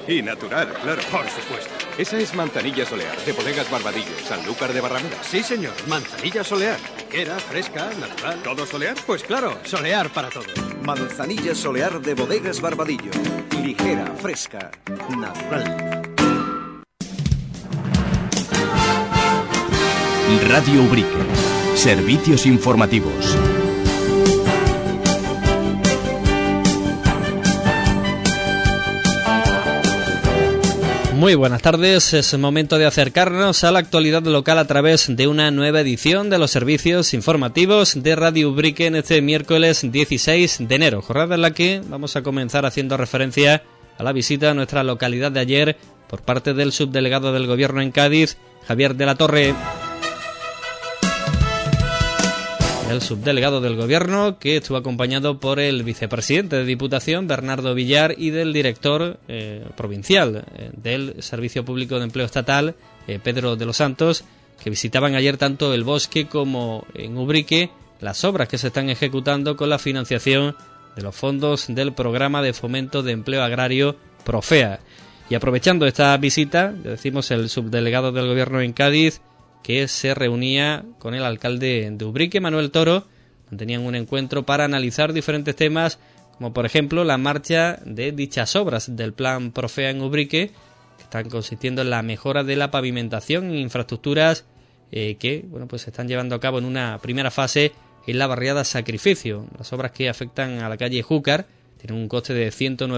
Y natural, claro. Por supuesto. Esa es manzanilla solear, de Bodegas Barbadillo, Sanlúcar de Barrameda. Sí, señor. Manzanilla solear. Ligera, fresca, natural. ¿Todo solear? Pues claro, solear para todos. Manzanilla solear de Bodegas Barbadillo. Ligera, fresca, natural. Radio Ubrique. Servicios informativos. Muy buenas tardes, es momento de acercarnos a la actualidad local a través de una nueva edición de los servicios informativos de Radio Ubrique en este miércoles 16 de enero, jornada en la que vamos a comenzar haciendo referencia a la visita a nuestra localidad de ayer por parte del subdelegado del Gobierno en Cádiz, Javier de la Torre. El subdelegado del Gobierno, que estuvo acompañado por el vicepresidente de Diputación, Bernardo Villar, y del director provincial del Servicio Público de Empleo Estatal, Pedro de los Santos, que visitaban ayer tanto el Bosque como en Ubrique las obras que se están ejecutando con la financiación de los fondos del Programa de Fomento de Empleo Agrario Profea. Y aprovechando esta visita, decimos el subdelegado del Gobierno en Cádiz, que se reunía con el alcalde de Ubrique, Manuel Toro, mantenían un encuentro para analizar diferentes temas, como por ejemplo la marcha de dichas obras del plan Profea en Ubrique, que están consistiendo en la mejora de la pavimentación e infraestructuras que pues se están llevando a cabo en una primera fase en la barriada Sacrificio. Las obras que afectan a la calle Júcar tienen un coste de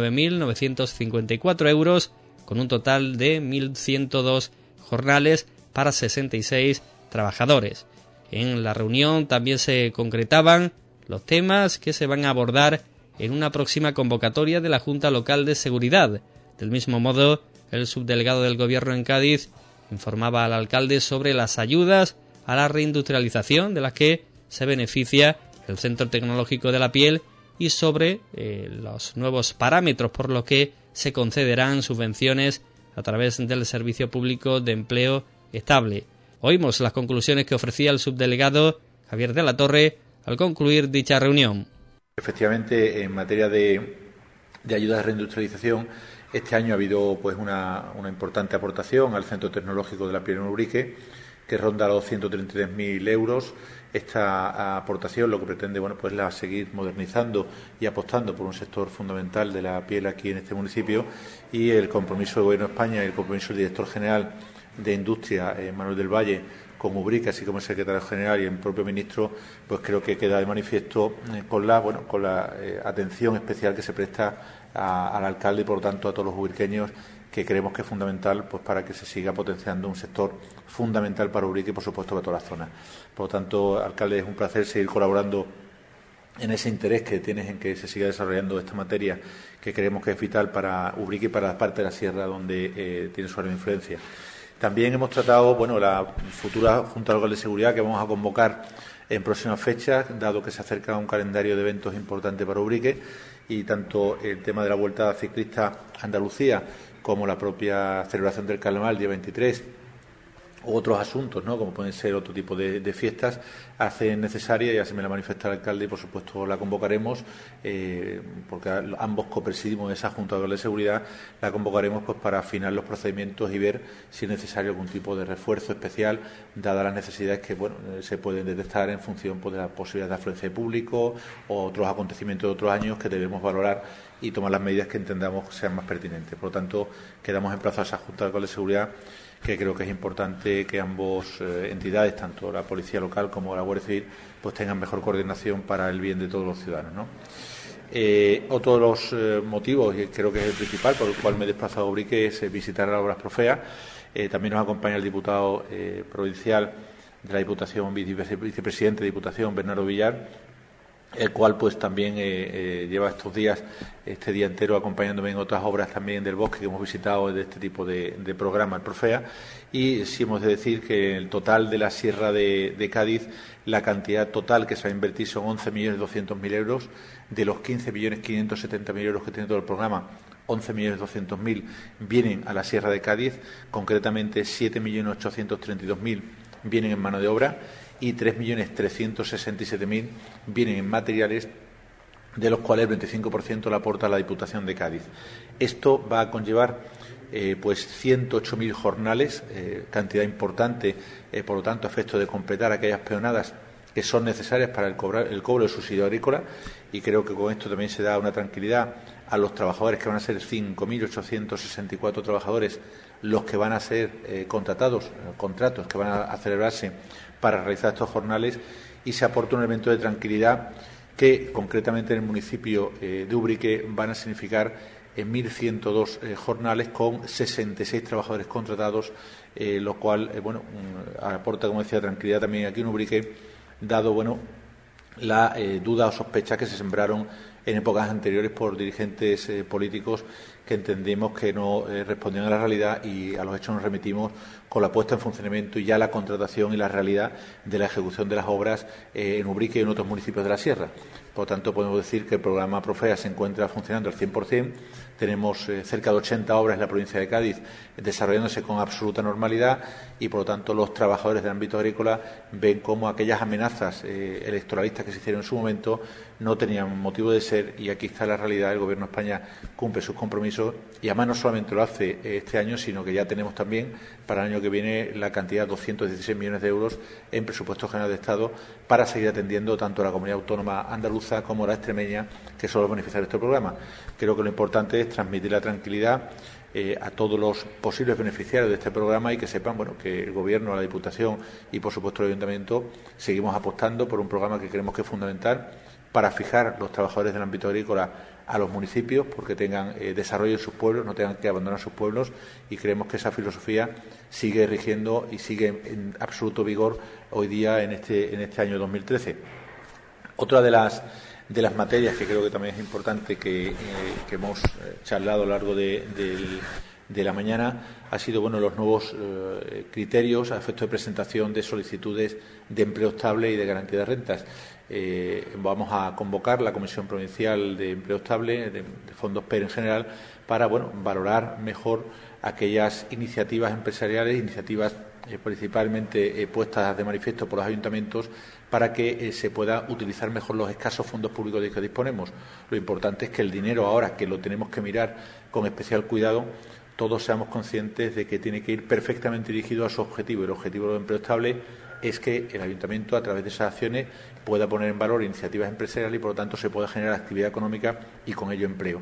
109.954 euros, con un total de 1.102 jornales para 66 trabajadores. En la reunión también se concretaban los temas que se van a abordar en una próxima convocatoria de la Junta Local de Seguridad. Del mismo modo, el subdelegado del Gobierno en Cádiz informaba al alcalde sobre las ayudas a la reindustrialización de las que se beneficia el Centro Tecnológico de la Piel y sobre los nuevos parámetros por los que se concederán subvenciones a través del Servicio Público de Empleo Estable. Oímos las conclusiones que ofrecía el subdelegado Javier de la Torre al concluir dicha reunión. Efectivamente, en materia de ayudas de reindustrialización, este año ha habido pues una importante aportación al Centro Tecnológico de la Piel en Ubrique, que ronda los 133.000 euros. Esta aportación lo que pretende pues seguir modernizando y apostando por un sector fundamental de la piel aquí en este municipio, y el compromiso del Gobierno de España y el compromiso del director general de Industria, Manuel del Valle, con Ubrique, así como el secretario general y el propio ministro, pues creo que queda de manifiesto con la atención especial que se presta al alcalde y por lo tanto a todos los ubriqueños, que creemos que es fundamental pues para que se siga potenciando un sector fundamental para Ubrique y por supuesto para toda la zona. Por lo tanto, alcalde, es un placer seguir colaborando en ese interés que tienes en que se siga desarrollando esta materia, que creemos que es vital para Ubrique y para la parte de la sierra donde tiene su área de influencia. También hemos tratado la futura Junta Local de Seguridad que vamos a convocar en próximas fechas, dado que se acerca un calendario de eventos importante para Ubrique, y tanto el tema de la Vuelta Ciclista a Andalucía como la propia celebración del Carnaval, día 23, u otros asuntos, como pueden ser otro tipo de fiestas, hacen necesaria, y así me la manifiesta el alcalde, y por supuesto la convocaremos, porque ambos copresidimos esa Junta de Seguridad, la convocaremos pues para afinar los procedimientos y ver si es necesario algún tipo de refuerzo especial, dadas las necesidades que se pueden detectar en función de la posibilidad de afluencia de público o otros acontecimientos de otros años que debemos valorar y tomar las medidas que entendamos sean más pertinentes. Por lo tanto, quedamos emplazados a esa Junta de Seguridad, que creo que es importante que ambas entidades, tanto la Policía Local como la Guardia Civil, pues tengan mejor coordinación para el bien de todos los ciudadanos, Otro de los motivos, y creo que es el principal por el cual me he desplazado a Ubrique, es visitar las obras Profea. También nos acompaña el diputado provincial de la Diputación, vicepresidente de Diputación, Bernardo Villar, el cual pues también lleva estos días, este día entero, acompañándome en otras obras también del bosque que hemos visitado de este tipo de programa, el Profea. Y sí hemos de decir que el total de la Sierra de Cádiz, la cantidad total que se va a invertir son 11.200.000 euros. De los 15.570.000 euros que tiene todo el programa, 11.200.000 vienen a la Sierra de Cádiz, concretamente 7.832.000 vienen en mano de obra y 3.367.000 vienen en materiales, de los cuales el 25% la aporta la Diputación de Cádiz. Esto va a conllevar pues 108.000 jornales, cantidad importante, por lo tanto, a efecto de completar aquellas peonadas que son necesarias para el cobro del subsidio agrícola, y creo que con esto también se da una tranquilidad a los trabajadores, que van a ser 5.864 trabajadores los que van a ser contratos que van a celebrarse para realizar estos jornales, y se aporta un elemento de tranquilidad que concretamente en el municipio de Ubrique van a significar 1.102 jornales con 66 trabajadores contratados, lo cual aporta, como decía, tranquilidad también aquí en Ubrique, dado la duda o sospecha que se sembraron en épocas anteriores por dirigentes políticos que entendemos que no respondían a la realidad, y a los hechos nos remitimos con la puesta en funcionamiento y ya la contratación y la realidad de la ejecución de las obras en Ubrique y en otros municipios de la Sierra. Por lo tanto, podemos decir que el programa Profea se encuentra funcionando al 100%. Tenemos cerca de 80 obras en la provincia de Cádiz desarrollándose con absoluta normalidad, y, por lo tanto, los trabajadores del ámbito agrícola ven cómo aquellas amenazas electoralistas que se hicieron en su momento no tenían motivo de ser, y aquí está la realidad. El Gobierno de España cumple sus compromisos, y además no solamente lo hace este año, sino que ya tenemos también para el año que viene la cantidad de 216 millones de euros en presupuesto general de Estado para seguir atendiendo tanto a la comunidad autónoma andaluza como a la extremeña, que son los beneficiarios de este programa. Creo que lo importante es transmitir la tranquilidad a todos los posibles beneficiarios de este programa, y que sepan que el Gobierno, la Diputación y, por supuesto, el Ayuntamiento seguimos apostando por un programa que creemos que es fundamental para fijar los trabajadores del ámbito agrícola a los municipios, porque tengan desarrollo en sus pueblos, no tengan que abandonar sus pueblos, y creemos que esa filosofía sigue rigiendo y sigue en absoluto vigor hoy día en este año 2013. Otra de las materias que creo que también es importante que hemos charlado a lo largo de la mañana ha sido los nuevos criterios a efecto de presentación de solicitudes de empleo estable y de garantía de rentas. Vamos a convocar la Comisión Provincial de Empleo Estable, de fondos PER en general, para valorar mejor aquellas iniciativas empresariales, iniciativas principalmente puestas de manifiesto por los ayuntamientos, para que se pueda utilizar mejor los escasos fondos públicos de que disponemos. Lo importante es que el dinero, ahora que lo tenemos que mirar con especial cuidado, todos seamos conscientes de que tiene que ir perfectamente dirigido a su objetivo. El objetivo del empleo estable es que el ayuntamiento, a través de esas acciones, pueda poner en valor iniciativas empresariales y, por lo tanto, se pueda generar actividad económica y, con ello, empleo.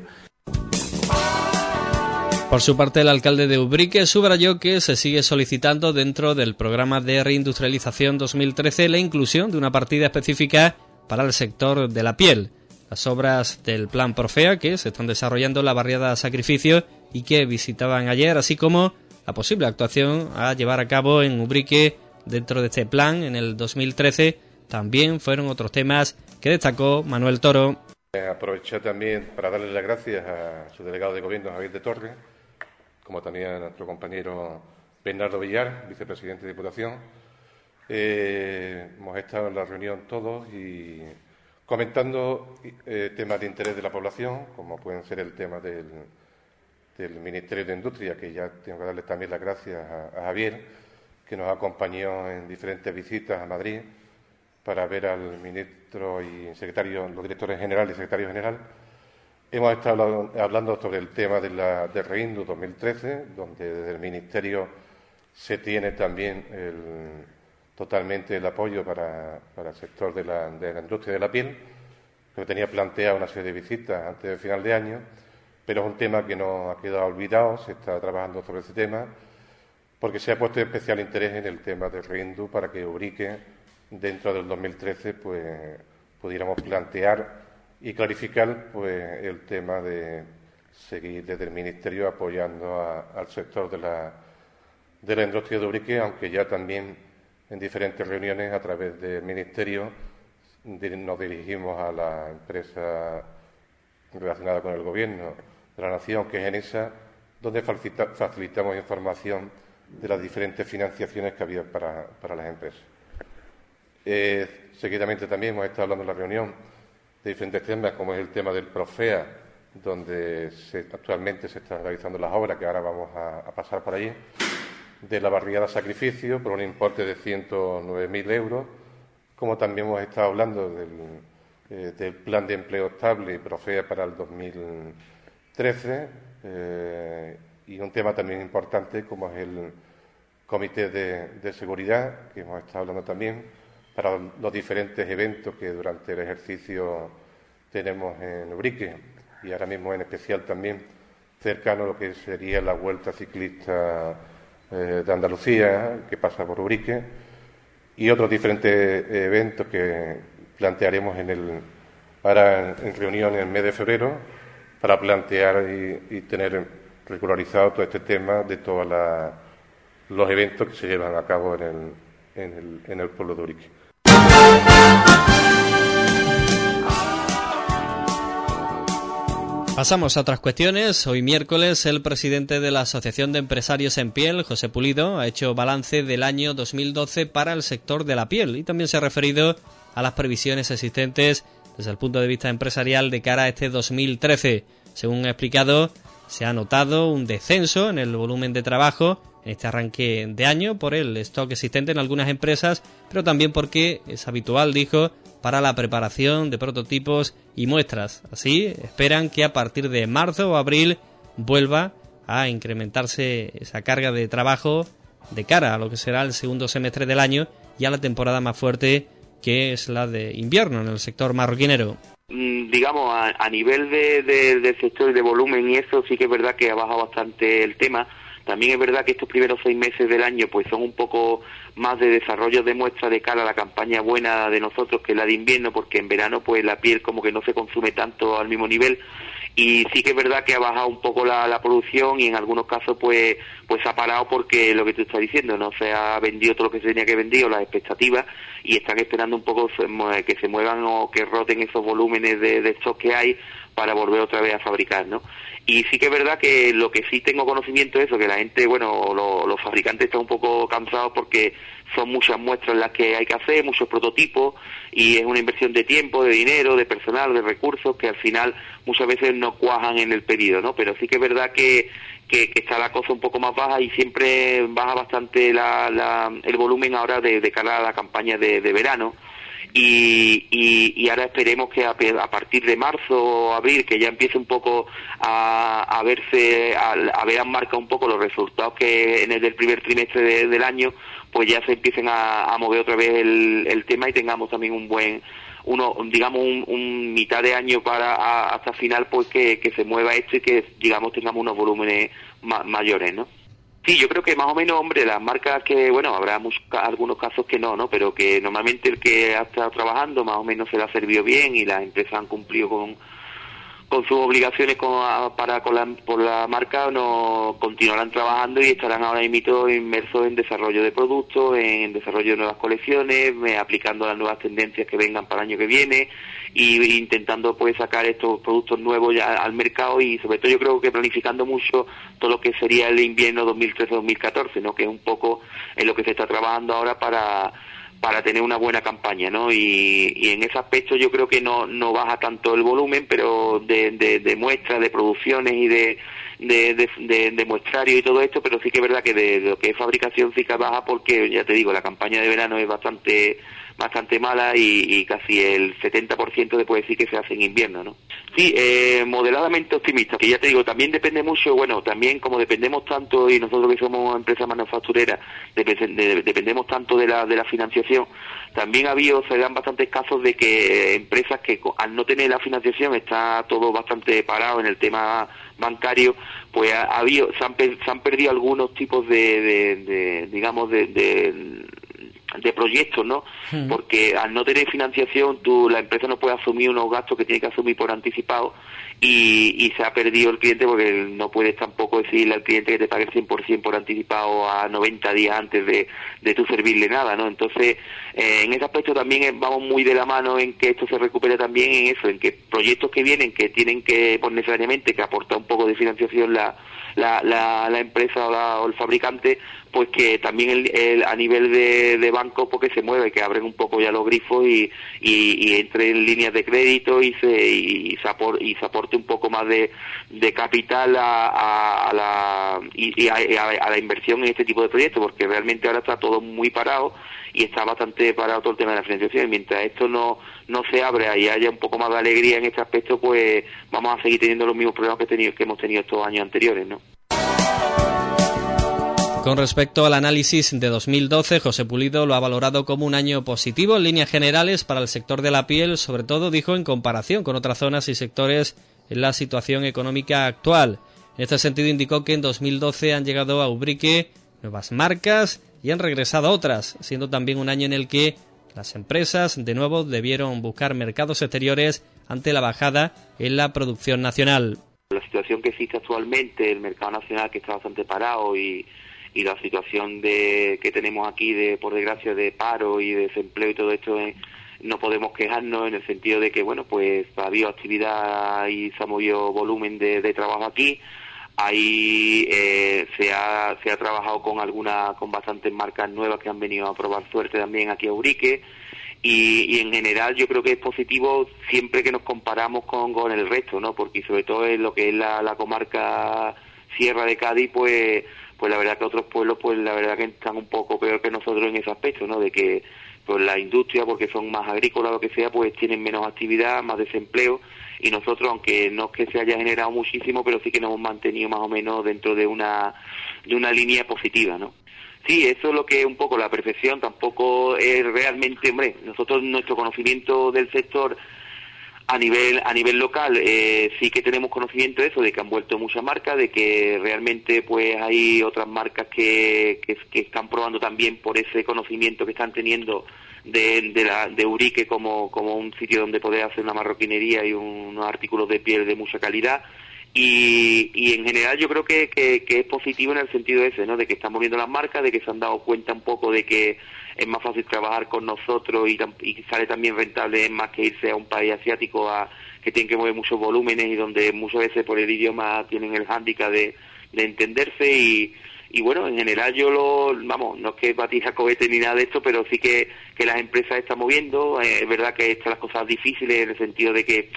Por su parte, el alcalde de Ubrique subrayó que se sigue solicitando dentro del programa de reindustrialización 2013 la inclusión de una partida específica para el sector de la piel. Las obras del Plan Profea, que se están desarrollando en la barriada Sacrificio y que visitaban ayer, así como la posible actuación a llevar a cabo en Ubrique dentro de este plan en el 2013, también fueron otros temas que destacó Manuel Toro. Aproveché también para darle las gracias a su delegado de Gobierno, Javier de Torres, como también a nuestro compañero Bernardo Villar, vicepresidente de Diputación. Hemos estado en la reunión todos y comentando temas de interés de la población, como pueden ser el tema del Ministerio de Industria, que ya tengo que darle también las gracias a Javier, que nos acompañó en diferentes visitas a Madrid para ver al ministro y secretario, los directores generales y secretario general. Hemos estado hablando sobre el tema de Reindu 2013, donde desde el Ministerio se tiene también totalmente el apoyo para el sector de la industria de la piel, que tenía planteado una serie de visitas antes del final de año, pero es un tema que no ha quedado olvidado, se está trabajando sobre ese tema, porque se ha puesto especial interés en el tema de Reindu para que Ubrique, dentro del 2013, pudiéramos plantear y clarificar el tema de seguir desde el Ministerio apoyando al sector de la industria de Ubrique, aunque ya también en diferentes reuniones a través del Ministerio nos dirigimos a la empresa relacionada con el Gobierno de la Nación, que es ENESA, donde facilitamos información de las diferentes financiaciones que había para las empresas. Seguidamente también hemos estado hablando en la reunión de diferentes temas, como es el tema del Profea, donde actualmente se están realizando las obras, que ahora vamos a pasar por allí, de la barriada Sacrificio, por un importe de 109.000 euros, como también hemos estado hablando del plan de empleo estable y Profea para el 2013, y un tema también importante como es el Comité de Seguridad, que hemos estado hablando también, para los diferentes eventos que durante el ejercicio tenemos en Ubrique, y ahora mismo en especial también cercano a lo que sería la Vuelta Ciclista de Andalucía, que pasa por Ubrique, y otros diferentes eventos que plantearemos ahora en reunión en el mes de febrero, para plantear y tener regularizado todo este tema de todos los eventos que se llevan a cabo en el pueblo de Ubrique. Pasamos a otras cuestiones. Hoy miércoles el presidente de la Asociación de Empresarios en Piel, José Pulido, ha hecho balance del año 2012 para el sector de la piel y también se ha referido a las previsiones existentes desde el punto de vista empresarial de cara a este 2013. Según ha explicado, se ha notado un descenso en el volumen de trabajo en este arranque de año por el stock existente en algunas empresas, pero también porque es habitual, dijo, para la preparación de prototipos y muestras. Así, esperan que a partir de marzo o abril vuelva a incrementarse esa carga de trabajo de cara a lo que será el segundo semestre del año y a la temporada más fuerte, que es la de invierno en el sector marroquinero. Digamos, a nivel del sector y de volumen y eso, sí que es verdad que ha bajado bastante el tema. También es verdad que estos primeros 6 meses del año pues son un poco más de desarrollo de muestra de cara a la campaña buena de nosotros, que es la de invierno, porque en verano pues la piel como que no se consume tanto al mismo nivel, y sí que es verdad que ha bajado un poco la producción y en algunos casos pues ha parado porque lo que tú estás diciendo, no se ha vendido todo lo que se tenía que vender o las expectativas, y están esperando un poco que se muevan o que roten esos volúmenes de stock que hay para volver otra vez a fabricar, ¿no? Y sí que es verdad que lo que sí tengo conocimiento es eso, que la gente, bueno, los fabricantes están un poco cansados porque son muchas muestras las que hay que hacer, muchos prototipos, y es una inversión de tiempo, de dinero, de personal, de recursos, que al final muchas veces no cuajan en el pedido, ¿no? Pero sí que es verdad que está la cosa un poco más baja y siempre baja bastante el volumen ahora de cara a la campaña de verano. Y ahora esperemos que a partir de marzo o abril, que ya empiece un poco a verse, a ver marca un poco los resultados que en el primer trimestre del año, pues ya se empiecen a mover otra vez el tema y tengamos también un mitad de año hasta final, pues que se mueva esto y que digamos tengamos unos volúmenes mayores, ¿no? Sí, yo creo que más o menos, hombre, las marcas que, bueno, habrá algunos casos que no, pero que normalmente el que ha estado trabajando más o menos se le ha servido bien y las empresas han cumplido con sus obligaciones por la marca, no continuarán trabajando y estarán ahora mismo inmersos en desarrollo de productos, en desarrollo de nuevas colecciones, aplicando las nuevas tendencias que vengan para el año que viene y intentando pues sacar estos productos nuevos ya al mercado, y sobre todo yo creo que planificando mucho todo lo que sería el invierno 2013-2014, ¿no? Que es un poco en lo que se está trabajando ahora para tener una buena campaña, ¿no? Y en ese aspecto yo creo que no baja tanto el volumen, pero de muestras, de producciones y de muestrario y todo esto, pero sí que es verdad que de lo que es fabricación sí que baja, porque ya te digo, la campaña de verano es bastante mala y casi el 70% se puede decir que se hace en invierno, ¿no? Sí, moderadamente optimista, que ya te digo, también depende mucho, bueno, también como dependemos tanto, y nosotros que somos empresas manufactureras, dependemos tanto de la financiación, también se dan bastantes casos de que empresas que al no tener la financiación está todo bastante parado en el tema bancario, pues se han perdido algunos tipos de proyectos, ¿no? Porque al no tener financiación, la empresa no puede asumir unos gastos que tiene que asumir por anticipado, y se ha perdido el cliente, porque no puedes tampoco decirle al cliente que te pague el 100% por anticipado a 90 días antes de tú servirle nada, ¿no? Entonces, en ese aspecto también vamos muy de la mano en que esto se recupere también en eso, en que proyectos que vienen, que tienen que, pues necesariamente, que aportar un poco de financiación la empresa o el fabricante, pues que también a nivel de banco, porque se mueve, que abren un poco ya los grifos y entre en líneas de crédito y se aporte un poco más de capital a la inversión en este tipo de proyectos, porque realmente ahora está todo muy parado y está bastante parado todo el tema de la financiación. Mientras esto no se abra y haya un poco más de alegría en este aspecto, pues vamos a seguir teniendo los mismos problemas que hemos tenido estos años anteriores, ¿no? Con respecto al análisis de 2012, José Pulido lo ha valorado como un año positivo en líneas generales para el sector de la piel, sobre todo, dijo, en comparación con otras zonas y sectores en la situación económica actual. En este sentido, indicó que en 2012 han llegado a Ubrique nuevas marcas y han regresado otras, siendo también un año en el que las empresas, de nuevo, debieron buscar mercados exteriores ante la bajada en la producción nacional. La situación que existe actualmente, el mercado nacional que está bastante parado y la situación que tenemos aquí, por desgracia, de paro y de desempleo y todo esto, no podemos quejarnos en el sentido de que, bueno, pues ha habido actividad y se ha movido volumen de trabajo aquí. Ahí se ha trabajado con bastantes marcas nuevas que han venido a probar suerte también aquí a Ubrique. Y en general yo creo que es positivo siempre que nos comparamos con el resto, ¿no? Porque sobre todo en lo que es la comarca Sierra de Cádiz, pues la verdad que otros pueblos, pues la verdad que están un poco peor que nosotros en ese aspecto, ¿no? De que pues la industria, porque son más agrícolas o lo que sea, pues tienen menos actividad, más desempleo, y nosotros, aunque no es que se haya generado muchísimo, pero sí que nos hemos mantenido más o menos dentro de una línea positiva, ¿no? Sí, eso es lo que es un poco la perfección, tampoco es realmente, hombre, nosotros nuestro conocimiento del sector a nivel local sí que tenemos conocimiento de eso, de que han vuelto muchas marcas, de que realmente pues hay otras marcas que están probando también por ese conocimiento que están teniendo de Ubrique como un sitio donde poder hacer una marroquinería y unos artículos de piel de mucha calidad. Y en general yo creo que es positivo en el sentido ese, ¿no? De que están moviendo las marcas, de que se han dado cuenta un poco de que es más fácil trabajar con nosotros y sale también rentable, es más que irse a un país asiático que tienen que mover muchos volúmenes y donde muchas veces por el idioma tienen el hándicap de entenderse y bueno, en general yo no es que batija cohete ni nada de esto, pero sí que las empresas están moviendo. Es verdad que están las cosas difíciles en el sentido de que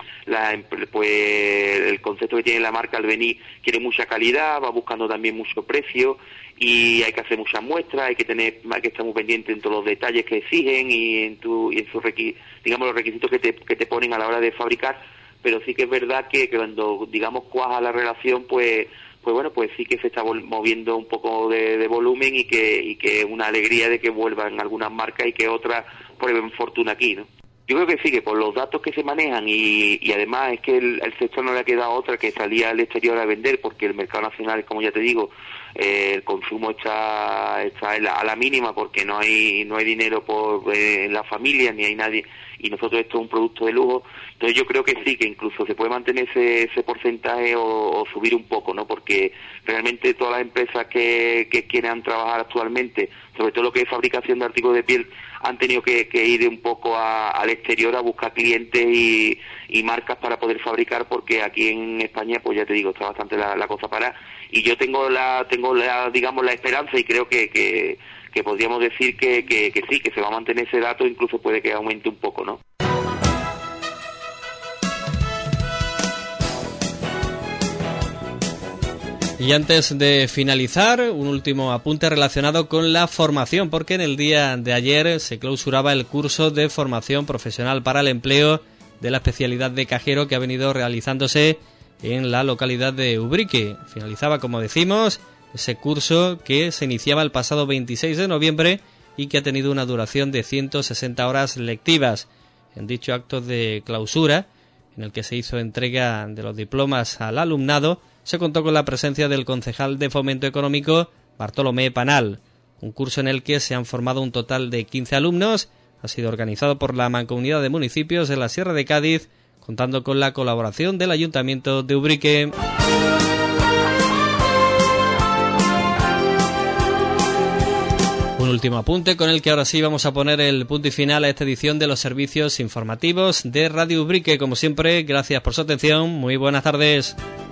el concepto que tiene la marca al venir quiere mucha calidad, va buscando también mucho precio y hay que hacer muchas muestras, hay que estar muy pendiente en todos los detalles que exigen y en sus digamos los requisitos que te ponen a la hora de fabricar, pero sí que es verdad que cuando digamos cuaja la relación, pues bueno, pues sí que se está moviendo un poco de volumen y que una alegría de que vuelvan algunas marcas y que otras prueben fortuna aquí, ¿no? Yo creo que sí, que por los datos que se manejan y además es que el sector no le ha quedado otra que salir al exterior a vender, porque el mercado nacional, como ya te digo, el consumo está a la mínima porque no hay dinero en la familia ni hay nadie, y nosotros esto es un producto de lujo. Entonces yo creo que sí, que incluso se puede mantener ese porcentaje o subir un poco, ¿no? Porque realmente todas las empresas que quieran trabajar actualmente, sobre todo lo que es fabricación de artículos de piel, han tenido que ir un poco al exterior a buscar clientes y marcas para poder fabricar, porque aquí en España, pues ya te digo, está bastante la cosa parada. Y yo tengo la digamos la esperanza y creo que podríamos decir que sí, que se va a mantener ese dato, incluso puede que aumente un poco, ¿no? Y antes de finalizar, un último apunte relacionado con la formación, porque en el día de ayer se clausuraba el curso de formación profesional para el empleo de la especialidad de cajero que ha venido realizándose en la localidad de Ubrique. Finalizaba, como decimos, ese curso que se iniciaba el pasado 26 de noviembre y que ha tenido una duración de 160 horas lectivas. En dicho acto de clausura, en el que se hizo entrega de los diplomas al alumnado, se contó con la presencia del concejal de Fomento Económico, Bartolomé Panal. Un curso en el que se han formado un total de 15 alumnos. Ha sido organizado por la Mancomunidad de Municipios de la Sierra de Cádiz, contando con la colaboración del Ayuntamiento de Ubrique. Un último apunte con el que ahora sí vamos a poner el punto y final a esta edición de los servicios informativos de Radio Ubrique. Como siempre, gracias por su atención. Muy buenas tardes.